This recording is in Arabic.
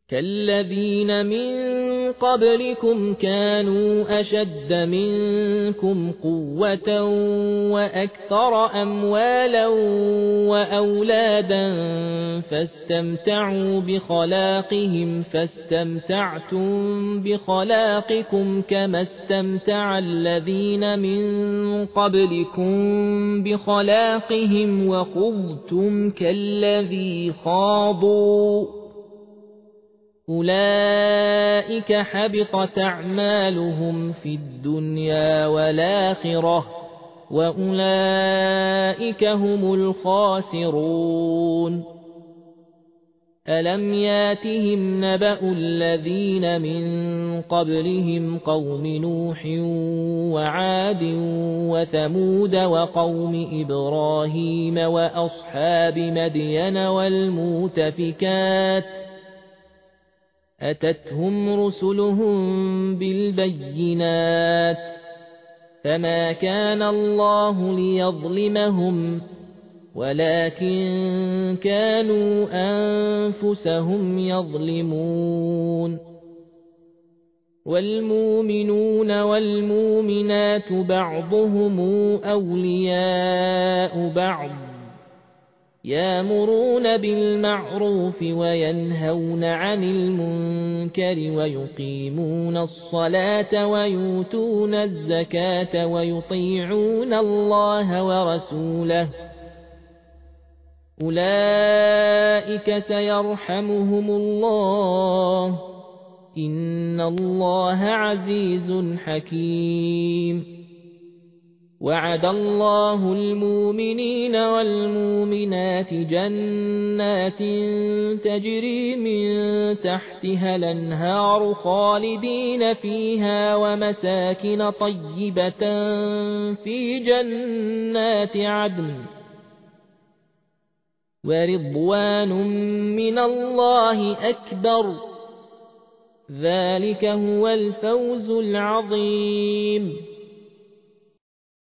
كالذين من قبلكم كانوا أشد منكم قوة وأكثر أموالا وأولادا فاستمتعوا بخلاقهم فاستمتعتم بخلاقكم كما استمتع الذين من قبلكم بخلاقهم وخضتم كالذي خاضوا أولئك حبطت أعمالهم في الدنيا والآخرة وأولئك هم الخاسرون ألم ياتهم نبأ الذين من قبلهم قوم نوح وعاد وثمود وقوم إبراهيم وأصحاب مدين والمؤتفكات أتتهم رسلهم بالبينات فما كان الله ليظلمهم ولكن كانوا أنفسهم يظلمون والمؤمنون والمؤمنات بعضهم أولياء بعض يأمرون بالمعروف وينهون عن المنكر ويقيمون الصلاة ويؤتون الزكاة ويطيعون الله ورسوله أولئك سيرحمهم الله إن الله عزيز حكيم وعد الله المؤمنين والمؤمنات جنات تجري من تحتها الأنهار خالدين فيها ومساكن طيبة في جنات عدن ورضوان من الله أكبر ذلك هو الفوز العظيم